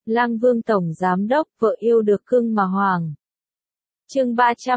Lang Vương Tổng Giám Đốc, vợ yêu được cưng mà hoàng. Chương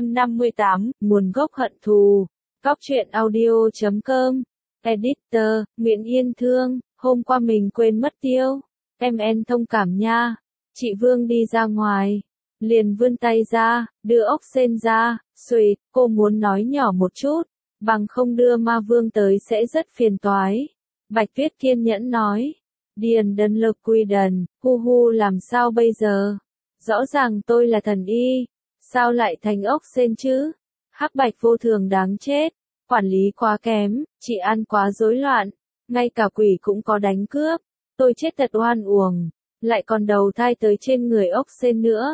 358, nguồn gốc hận thù. Góc truyện audio.com. Editor, Nguyễn Yên Thương, hôm qua mình quên mất tiêu. En thông cảm nha. Chị Vương đi ra ngoài. Liền vươn tay ra, đưa ốc sên ra, xuỵt, cô muốn nói nhỏ một chút. Bằng không đưa ma vương tới sẽ rất phiền toái. Bạch Tuyết kiên nhẫn nói. Điền đần lực quy đần, hu làm sao bây giờ? Rõ ràng tôi là thần y. Sao lại thành ốc sên chứ? Hắc Bạch vô thường đáng chết. Quản lý quá kém, chị ăn quá rối loạn. Ngay cả quỷ cũng có đánh cướp. Tôi chết thật oan uổng. Lại còn đầu thai tới trên người ốc sên nữa.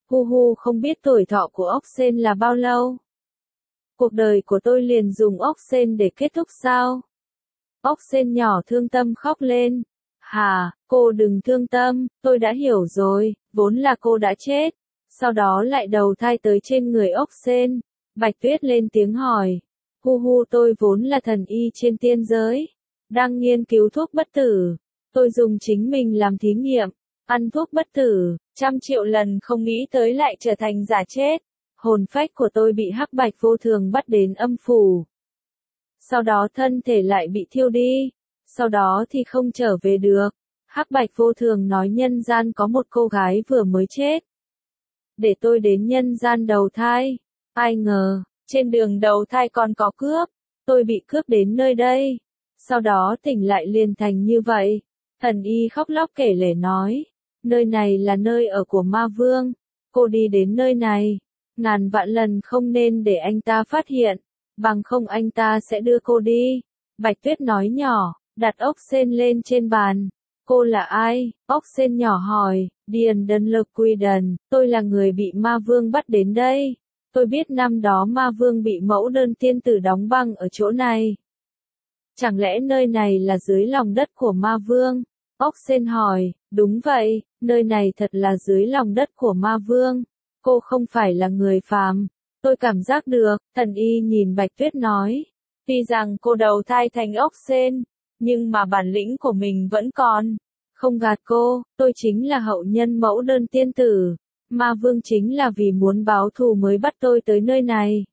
Hu không biết tuổi thọ của ốc sên là bao lâu. Cuộc đời của tôi liền dùng ốc sên để kết thúc sao? Ốc sên nhỏ thương tâm khóc lên. Hà, cô đừng thương tâm, tôi đã hiểu rồi, vốn là cô đã chết. Sau đó lại đầu thai tới trên người ốc sên. Bạch Tuyết lên tiếng hỏi. Hu tôi vốn là thần y trên tiên giới. Đang nghiên cứu thuốc bất tử. Tôi dùng chính mình làm thí nghiệm. Ăn thuốc bất tử, 100.000.000 lần không nghĩ tới lại trở thành giả chết. Hồn phách của tôi bị Hắc Bạch vô thường bắt đến âm phủ. Sau đó thân thể lại bị thiêu đi. Sau đó thì không trở về được. Hắc Bạch vô thường nói nhân gian có một cô gái vừa mới chết. Để tôi đến nhân gian đầu thai. Ai ngờ, trên đường đầu thai còn có cướp. Tôi bị cướp đến nơi đây. Sau đó tỉnh lại liền thành như vậy. Thần y khóc lóc kể lể nói. Nơi này là nơi ở của ma vương. Cô đi đến nơi này. Ngàn vạn lần không nên để anh ta phát hiện. Bằng không anh ta sẽ đưa cô đi. Bạch Tuyết nói nhỏ, đặt ốc sên lên trên bàn. Cô là ai? Ốc sên nhỏ hỏi. Điền đần lực quy đần, tôi là người bị ma vương bắt đến đây. Tôi biết năm đó ma vương bị mẫu đơn tiên tử đóng băng ở chỗ này. Chẳng lẽ nơi này là dưới lòng đất của ma vương? Ốc sên hỏi, đúng vậy, nơi này thật là dưới lòng đất của ma vương. Cô không phải là người phàm. Tôi cảm giác được, thần y nhìn Bạch Tuyết nói. Tuy rằng cô đầu thai thành ốc sên, nhưng mà bản lĩnh của mình vẫn còn. Không gạt cô, tôi chính là hậu nhân mẫu đơn tiên tử. Ma vương chính là vì muốn báo thù mới bắt tôi tới nơi này.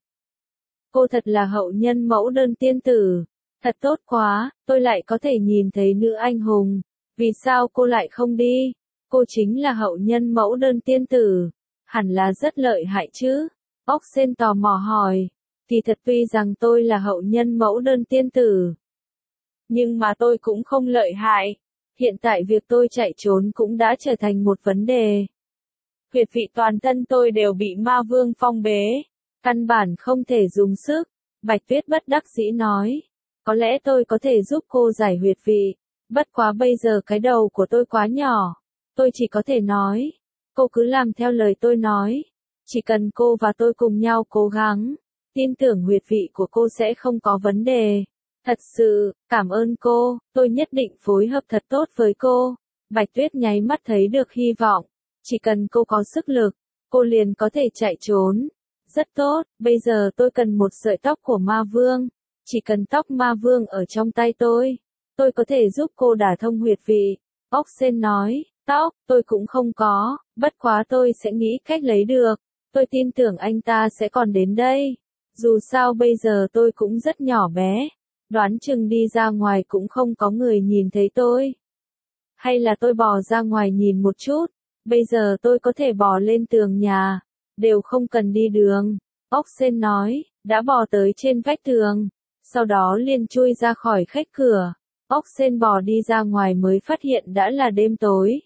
Cô thật là hậu nhân mẫu đơn tiên tử. Thật tốt quá, tôi lại có thể nhìn thấy nữ anh hùng. Vì sao cô lại không đi? Cô chính là hậu nhân mẫu đơn tiên tử. Hẳn là rất lợi hại chứ? Ốc sên tò mò hỏi. Thì thật tuy rằng tôi là hậu nhân mẫu đơn tiên tử. Nhưng mà tôi cũng không lợi hại. Hiện tại việc tôi chạy trốn cũng đã trở thành một vấn đề. Huyệt vị toàn thân tôi đều bị ma vương phong bế. Căn bản không thể dùng sức. Bạch Tuyết bất đắc dĩ nói. Có lẽ tôi có thể giúp cô giải huyệt vị. Bất quá bây giờ cái đầu của tôi quá nhỏ. Tôi chỉ có thể nói. Cô cứ làm theo lời tôi nói. Chỉ cần cô và tôi cùng nhau cố gắng. Tin tưởng huyệt vị của cô sẽ không có vấn đề. Thật sự, cảm ơn cô, tôi nhất định phối hợp thật tốt với cô. Bạch Tuyết nháy mắt thấy được hy vọng. Chỉ cần cô có sức lực, cô liền có thể chạy trốn. Rất tốt, bây giờ tôi cần một sợi tóc của ma vương. Chỉ cần tóc ma vương ở trong tay tôi có thể giúp cô đả thông huyệt vị. Ốc sên nói, tóc, tôi cũng không có, bất quá tôi sẽ nghĩ cách lấy được. Tôi tin tưởng anh ta sẽ còn đến đây. Dù sao bây giờ tôi cũng rất nhỏ bé. Đoán chừng đi ra ngoài cũng không có người nhìn thấy tôi. Hay là tôi bò ra ngoài nhìn một chút. Bây giờ tôi có thể bò lên tường nhà. Đều không cần đi đường. Ốc sên nói, đã bò tới trên vách tường. Sau đó liền chui ra khỏi khách cửa. Ốc sên bò đi ra ngoài mới phát hiện đã là đêm tối.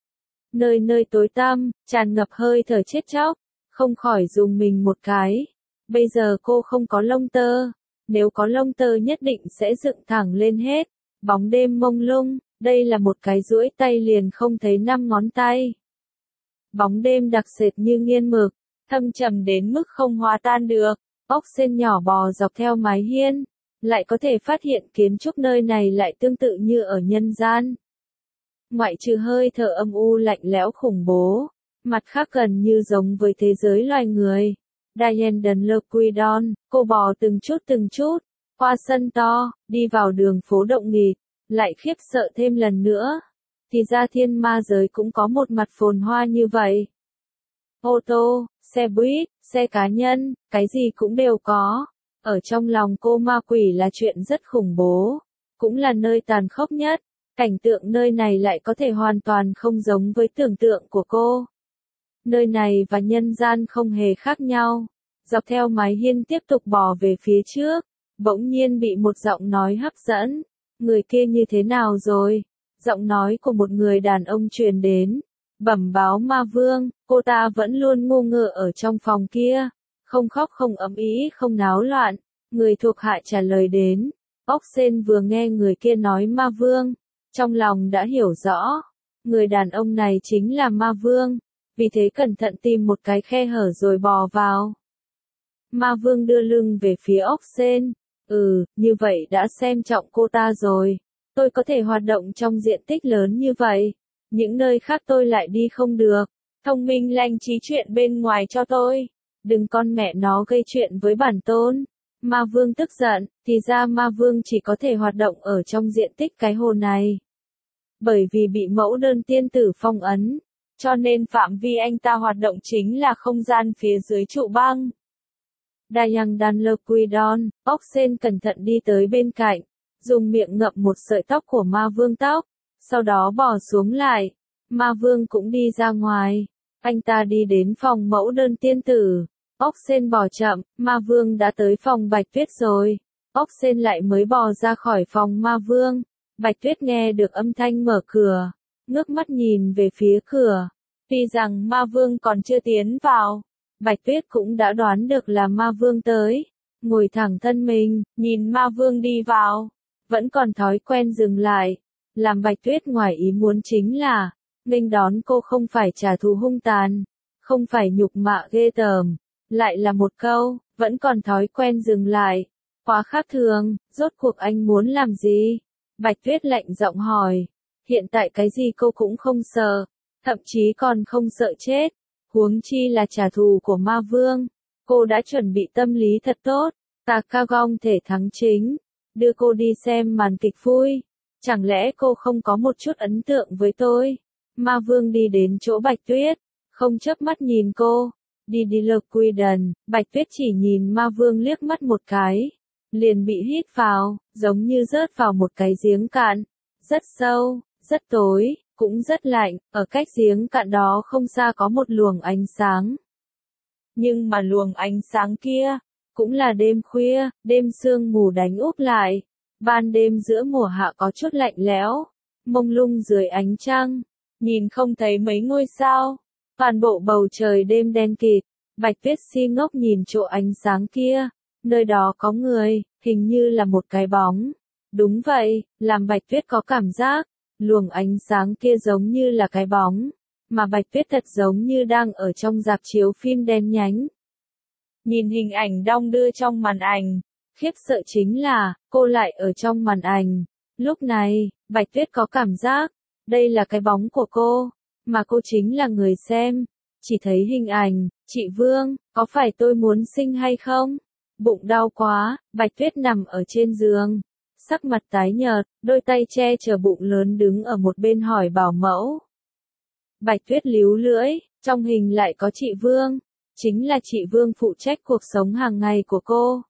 Nơi nơi tối tăm, tràn ngập hơi thở chết chóc. Không khỏi dùng mình một cái. Bây giờ cô không có lông tơ. Nếu có lông tơ nhất định sẽ dựng thẳng lên hết. Bóng đêm mông lung, đây là một cái duỗi tay liền không thấy 5 ngón tay. Bóng đêm đặc sệt như nghiên mực, thâm trầm đến mức không hòa tan được. Ốc sên nhỏ bò dọc theo mái hiên, lại có thể phát hiện kiến trúc nơi này lại tương tự như ở nhân gian. Ngoại trừ hơi thở âm u lạnh lẽo khủng bố, mặt khác gần như giống với thế giới loài người. Diane đần lơ quy đon, cô bò từng chút, qua sân to, đi vào đường phố động nghịt, lại khiếp sợ thêm lần nữa. thì ra thiên ma giới cũng có một mặt phồn hoa như vậy. Ô tô, xe buýt, xe cá nhân, cái gì cũng đều có. Ở trong lòng cô ma quỷ là chuyện rất khủng bố, cũng là nơi tàn khốc nhất. Cảnh tượng nơi này lại có thể hoàn toàn không giống với tưởng tượng của cô. Nơi này và nhân gian không hề khác nhau. Dọc theo mái hiên tiếp tục bò về phía trước, bỗng nhiên bị một giọng nói hấp dẫn. Người kia như thế nào rồi? Giọng nói của một người đàn ông truyền đến. Bẩm báo ma vương, cô ta vẫn luôn ngu ngơ ở trong phòng kia. Không khóc không ầm ĩ không náo loạn. Người thuộc hạ trả lời đến. Ốc Sên vừa nghe người kia nói ma vương, trong lòng đã hiểu rõ. Người đàn ông này chính là ma vương. Vì thế cẩn thận tìm một cái khe hở rồi bò vào. Ma vương đưa lưng về phía ốc sên. Như vậy đã xem trọng cô ta rồi. Tôi có thể hoạt động trong diện tích lớn như vậy. Những nơi khác tôi lại đi không được. Thông minh lanh trí chuyện bên ngoài cho tôi. Đừng con mẹ nó gây chuyện với bản tôn. Ma vương tức giận, thì ra ma vương chỉ có thể hoạt động ở trong diện tích cái hồ này. Bởi vì bị mẫu đơn tiên tử phong ấn, cho nên phạm vi anh ta hoạt động chính là không gian phía dưới trụ băng. Dayang Danlequidon, ốc sên cẩn thận đi tới bên cạnh, dùng miệng ngậm một sợi tóc của ma vương tóc, sau đó bò xuống lại. Ma vương cũng đi ra ngoài, anh ta đi đến phòng mẫu đơn tiên tử. Ốc sên bò chậm, ma vương đã tới phòng Bạch Tuyết rồi. Ốc sên lại mới bò ra khỏi phòng ma vương. Bạch Tuyết nghe được âm thanh mở cửa, ngước mắt nhìn về phía cửa. Tuy rằng ma vương còn chưa tiến vào, Bạch Tuyết cũng đã đoán được là ma vương tới. Ngồi thẳng thân mình, nhìn ma vương đi vào, vẫn còn thói quen dừng lại. Làm Bạch Tuyết ngoài ý muốn chính là, nghênh đón cô không phải trả thù hung tàn, không phải nhục mạ ghê tởm, lại là một câu, vẫn còn thói quen dừng lại. Quá khác thường, rốt cuộc anh muốn làm gì? Bạch Tuyết lạnh giọng hỏi. Hiện tại cái gì cô cũng không sợ, thậm chí còn không sợ chết. Huống chi là trả thù của ma vương. Cô đã chuẩn bị tâm lý thật tốt. Takagong thể thắng chính. Đưa cô đi xem màn kịch vui. Chẳng lẽ cô không có một chút ấn tượng với tôi? Ma vương đi đến chỗ Bạch Tuyết, không chớp mắt nhìn cô. Đi Lequidon, Bạch Tuyết chỉ nhìn ma vương liếc mắt một cái, liền bị hít vào, giống như rớt vào một cái giếng cạn, rất sâu, rất tối, cũng rất lạnh. Ở cách giếng cạn đó không xa có một luồng ánh sáng. Nhưng mà luồng ánh sáng kia, cũng là đêm khuya, đêm sương mù đánh úp lại. Ban đêm giữa mùa hạ có chút lạnh lẽo, mông lung dưới ánh trăng, nhìn không thấy mấy ngôi sao. Toàn bộ bầu trời đêm đen kịt, Bạch Tuyết si ngốc nhìn chỗ ánh sáng kia, nơi đó có người, hình như là một cái bóng. Đúng vậy, làm Bạch Tuyết có cảm giác, luồng ánh sáng kia giống như là cái bóng, mà Bạch Tuyết thật giống như đang ở trong rạp chiếu phim đen nhánh. Nhìn hình ảnh đong đưa trong màn ảnh, khiếp sợ chính là, cô lại ở trong màn ảnh. Lúc này, Bạch Tuyết có cảm giác, đây là cái bóng của cô, mà cô chính là người xem. Chỉ thấy hình ảnh, chị Vương, có phải tôi muốn sinh hay không? Bụng đau quá, Bạch Tuyết nằm ở trên giường, sắc mặt tái nhợt, đôi tay che chở bụng lớn đứng ở một bên hỏi bảo mẫu. Bạch Tuyết líu lưỡi, trong hình lại có chị Vương, chính là chị Vương phụ trách cuộc sống hàng ngày của cô.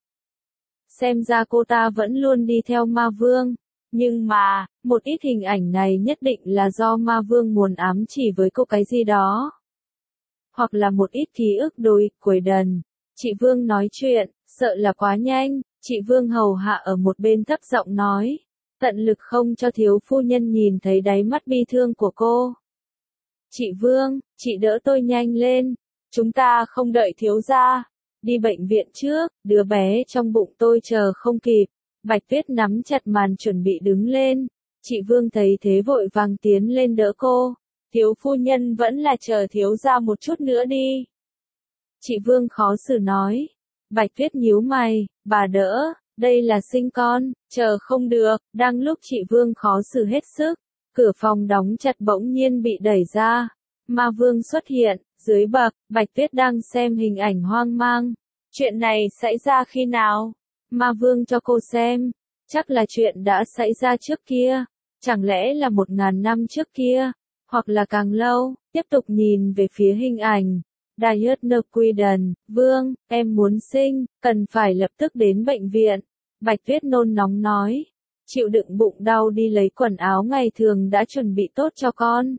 Xem ra cô ta vẫn luôn đi theo ma vương, nhưng mà, một ít hình ảnh này nhất định là do ma vương muốn ám chỉ với cô cái gì đó. Hoặc là một ít ký ức đối, quầy đần. Chị Vương nói chuyện, sợ là quá nhanh, chị Vương hầu hạ ở một bên thấp giọng nói, tận lực không cho thiếu phu nhân nhìn thấy đáy mắt bi thương của cô. Chị Vương, chị đỡ tôi nhanh lên, chúng ta không đợi thiếu gia, đi bệnh viện trước, đứa bé trong bụng tôi chờ không kịp. Bạch Tuyết nắm chặt màn chuẩn bị đứng lên, chị Vương thấy thế vội vàng tiến lên đỡ cô. Thiếu phu nhân vẫn là chờ thiếu gia một chút nữa đi. Chị Vương khó xử nói. Bạch Tuyết nhíu mày, bà đỡ, đây là sinh con, chờ không được. Đang lúc chị Vương khó xử hết sức, cửa phòng đóng chặt bỗng nhiên bị đẩy ra. Ma Vương xuất hiện, dưới bậc, Bạch Tuyết đang xem hình ảnh hoang mang. Chuyện này xảy ra khi nào? Ma Vương cho cô xem, chắc là chuyện đã xảy ra trước kia. Chẳng lẽ là 1000 năm trước kia, hoặc là càng lâu, tiếp tục nhìn về phía hình ảnh. Diana Queden, Vương, em muốn sinh, cần phải lập tức đến bệnh viện. Bạch Tuyết nôn nóng nói, chịu đựng bụng đau đi lấy quần áo ngày thường đã chuẩn bị tốt cho con.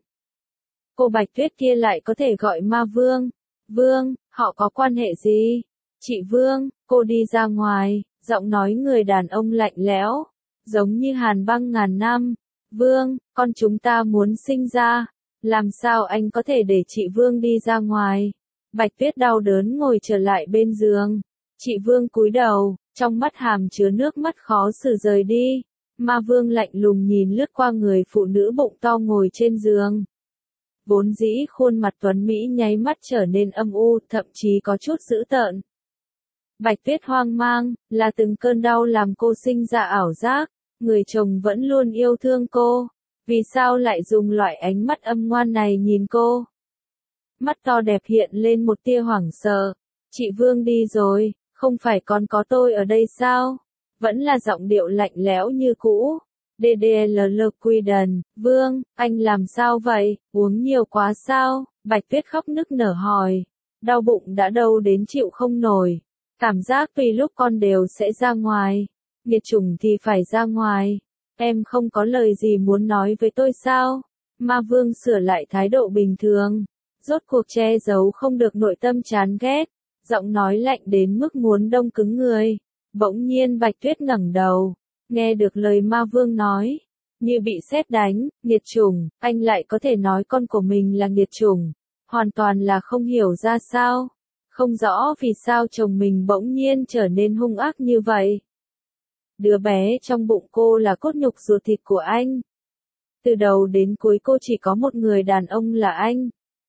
Cô Bạch Tuyết kia lại có thể gọi Ma Vương. Vương, họ có quan hệ gì? Chị Vương, cô đi ra ngoài, giọng nói người đàn ông lạnh lẽo, giống như hàn băng ngàn năm. Vương, con chúng ta muốn sinh ra. Làm sao anh có thể để chị Vương đi ra ngoài? Bạch Tuyết đau đớn ngồi trở lại bên giường. Chị Vương cúi đầu, trong mắt hàm chứa nước mắt khó xử rời đi. Ma Vương lạnh lùng nhìn lướt qua người phụ nữ bụng to ngồi trên giường. Vốn dĩ khuôn mặt tuấn Mỹ nháy mắt trở nên âm u, thậm chí có chút dữ tợn. Bạch Tuyết hoang mang, là từng cơn đau làm cô sinh ra ảo giác, người chồng vẫn luôn yêu thương cô. Vì sao lại dùng loại ánh mắt âm ngoan này nhìn cô? Mắt to đẹp hiện lên một tia hoảng sợ. Chị Vương đi rồi, không phải còn có tôi ở đây sao? Vẫn là giọng điệu lạnh lẽo như cũ. DDLL Queden, Vương, anh làm sao vậy, uống nhiều quá sao? Bạch Tuyết khóc nức nở hỏi. Đau bụng đã đau đến chịu không nổi. Cảm giác tùy lúc con đều sẽ ra ngoài. Nghiệt chủng thì phải ra ngoài. Em không có lời gì muốn nói với tôi sao? Ma Vương sửa lại thái độ bình thường. Rốt cuộc che giấu không được nội tâm chán ghét. Giọng nói lạnh đến mức muốn đông cứng người. Bỗng nhiên Bạch Tuyết ngẩng đầu. Nghe được lời Ma Vương nói. Như bị sét đánh, nghiệt chủng, anh lại có thể nói con của mình là nghiệt chủng. Hoàn toàn là không hiểu ra sao. Không rõ vì sao chồng mình bỗng nhiên trở nên hung ác như vậy. Đứa bé trong bụng cô là cốt nhục ruột thịt của anh. Từ đầu đến cuối cô chỉ có một người đàn ông là anh.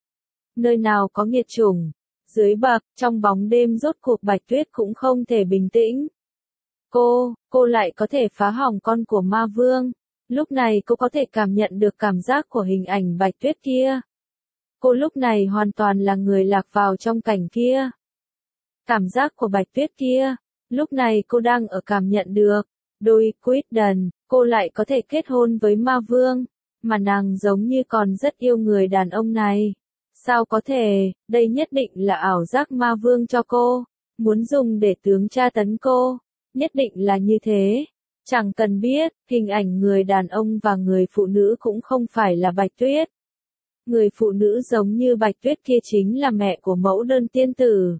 Nơi nào có nghiệt chủng? Dưới bậc, trong bóng đêm rốt cuộc Bạch Tuyết cũng không thể bình tĩnh. Cô lại có thể phá hỏng con của Ma Vương. Lúc này cô có thể cảm nhận được cảm giác của hình ảnh Bạch Tuyết kia. Cô lúc này hoàn toàn là người lạc vào trong cảnh kia. Cảm giác của Bạch Tuyết kia, lúc này cô đang ở cảm nhận được. Đôi Queden, cô lại có thể kết hôn với Ma Vương, mà nàng giống như còn rất yêu người đàn ông này. Sao có thể, đây nhất định là ảo giác Ma Vương cho cô, muốn dùng để tướng tra tấn cô, nhất định là như thế. Chẳng cần biết, hình ảnh người đàn ông và người phụ nữ cũng không phải là Bạch Tuyết. Người phụ nữ giống như Bạch Tuyết kia chính là mẹ của mẫu đơn tiên tử.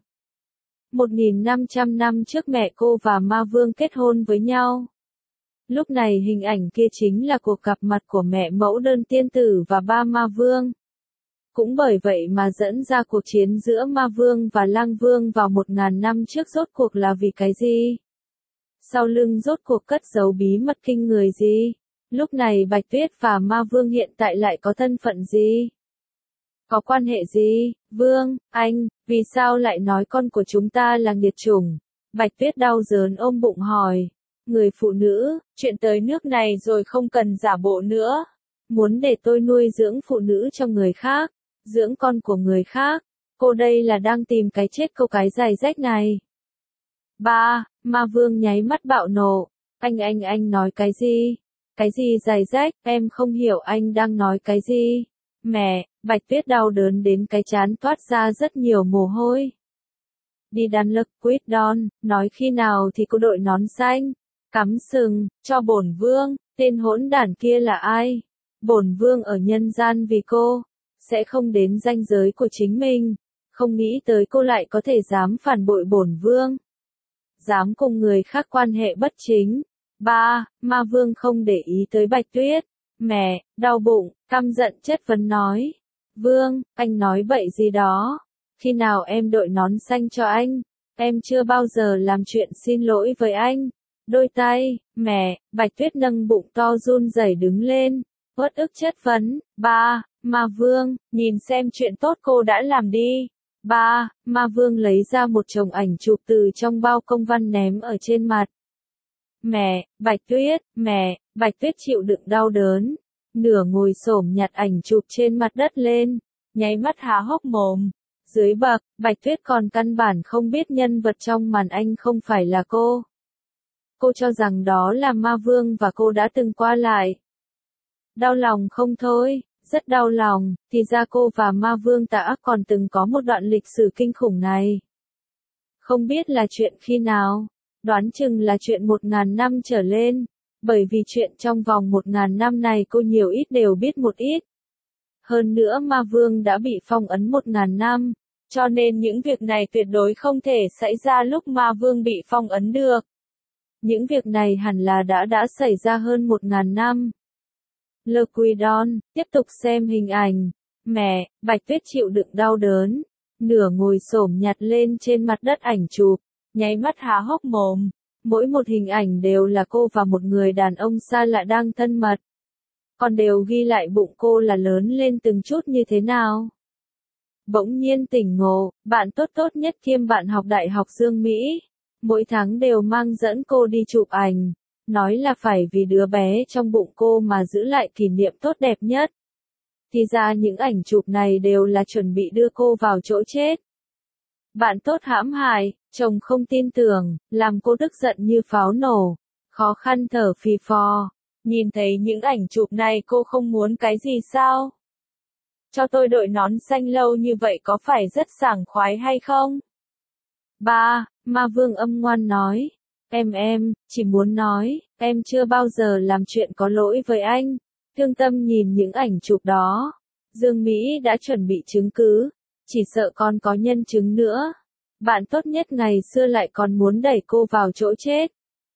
1500 năm trước mẹ cô và Ma Vương kết hôn với nhau. Lúc này hình ảnh kia chính là cuộc gặp mặt của mẹ mẫu đơn tiên tử và ba Ma Vương. Cũng bởi vậy mà dẫn ra cuộc chiến giữa Ma Vương và Lang Vương vào 1000 năm trước rốt cuộc là vì cái gì? Sau lưng rốt cuộc cất giấu bí mật kinh người gì? Lúc này Bạch Tuyết và Ma Vương hiện tại lại có thân phận gì? Có quan hệ gì? Vương, anh, vì sao lại nói con của chúng ta là nghiệt chủng? Bạch Tuyết đau đớn ôm bụng hỏi. Người phụ nữ, chuyện tới nước này rồi không cần giả bộ nữa. Muốn để tôi nuôi dưỡng phụ nữ cho người khác, dưỡng con của người khác. Cô đây là đang tìm cái chết câu cái giày rách này. Ba, Ma Vương nháy mắt bạo nộ. Anh nói cái gì? Cái gì giày rách, em không hiểu anh đang nói cái gì. Mẹ, Bạch Tuyết đau đớn đến cái trán toát ra rất nhiều mồ hôi. Đi đàn lực Queden, nói khi nào thì cô đội nón xanh. Cắm sừng, cho bổn vương, tên hỗn đản kia là ai? Bổn vương ở nhân gian vì cô, sẽ không đến ranh giới của chính mình. Không nghĩ tới cô lại có thể dám phản bội bổn vương. Dám cùng người khác quan hệ bất chính. Ba, Ma Vương không để ý tới Bạch Tuyết. Mẹ, đau bụng, căm giận chất vấn nói. Vương, anh nói bậy gì đó. Khi nào em đội nón xanh cho anh? Em chưa bao giờ làm chuyện xin lỗi với anh. Đôi tay, mẹ, Bạch Tuyết nâng bụng to run rẩy đứng lên. Uất ức chất vấn. Ba, Ma Vương, nhìn xem chuyện tốt cô đã làm đi. Ba, Ma Vương lấy ra một chồng ảnh chụp từ trong bao công văn ném ở trên mặt. Mẹ, Bạch Tuyết chịu đựng đau đớn. Nửa ngồi xổm nhặt ảnh chụp trên mặt đất lên, nháy mắt há hốc mồm. Dưới bậc, Bạch Tuyết còn căn bản không biết nhân vật trong màn ảnh không phải là cô. Cô cho rằng đó là Ma Vương và cô đã từng qua lại. Đau lòng không thôi, rất đau lòng, thì ra cô và Ma Vương Tà còn từng có một đoạn lịch sử kinh khủng này. Không biết là chuyện khi nào, đoán chừng là chuyện 1000 năm trở lên, bởi vì chuyện trong vòng 1000 năm này cô nhiều ít đều biết một ít. Hơn nữa Ma Vương đã bị phong ấn 1000 năm, cho nên những việc này tuyệt đối không thể xảy ra lúc Ma Vương bị phong ấn được. Những việc này hẳn là đã xảy ra hơn 1000 năm. Lơ Quy Đon, tiếp tục xem hình ảnh. Mẹ, Bạch Tuyết chịu đựng đau đớn, nửa ngồi xổm nhặt lên trên mặt đất ảnh chụp, nháy mắt há hốc mồm. Mỗi một hình ảnh đều là cô và một người đàn ông xa lạ đang thân mật. Còn đều ghi lại bụng cô là lớn lên từng chút như thế nào. Bỗng nhiên tỉnh ngộ, bạn tốt nhất kiêm bạn học đại học Dương Mỹ. Mỗi tháng đều mang dẫn cô đi chụp ảnh. Nói là phải vì đứa bé trong bụng cô mà giữ lại kỷ niệm tốt đẹp nhất. Thì ra những ảnh chụp này đều là chuẩn bị đưa cô vào chỗ chết. Bạn tốt hãm hại, chồng không tin tưởng, làm cô tức giận như pháo nổ, khó khăn thở phì phò. Nhìn thấy những ảnh chụp này cô không muốn cái gì sao? Cho tôi đội nón xanh lâu như vậy có phải rất sảng khoái hay không? Ba, Ma Vương âm ngoan nói. Em, chỉ muốn nói, em chưa bao giờ làm chuyện có lỗi với anh. Thương Tâm nhìn những ảnh chụp đó. Dương Mỹ đã chuẩn bị chứng cứ, chỉ sợ còn có nhân chứng nữa. Bạn tốt nhất ngày xưa lại còn muốn đẩy cô vào chỗ chết.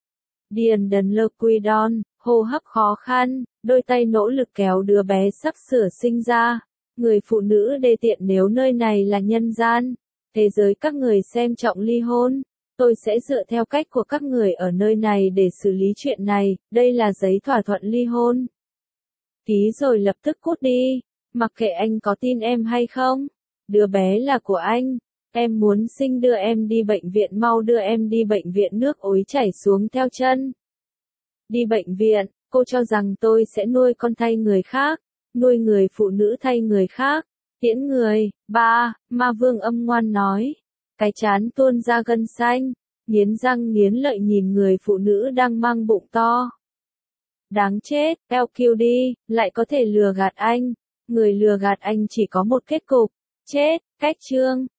Điền Đần Lơ Quy Đon, hô hấp khó khăn, đôi tay nỗ lực kéo đứa bé sắp sửa sinh ra. Người phụ nữ đê tiện nếu nơi này là nhân gian, thế giới các người xem trọng ly hôn. Tôi sẽ dựa theo cách của các người ở nơi này để xử lý chuyện này, đây là giấy thỏa thuận ly hôn. Ký rồi lập tức cút đi, mặc kệ anh có tin em hay không. Đứa bé là của anh, em muốn sinh đưa em đi bệnh viện, mau đưa em đi bệnh viện, nước ối chảy xuống theo chân. Đi bệnh viện, cô cho rằng tôi sẽ nuôi con thay người khác, nuôi người phụ nữ thay người khác, tiễn người. Ba, Ma Vương âm ngoan nói. Cái trán tuôn ra gân xanh, nghiến răng nghiến lợi nhìn người phụ nữ đang mang bụng to. Đáng chết, LQD, lại có thể lừa gạt anh. Người lừa gạt anh chỉ có một kết cục, chết. Cách chương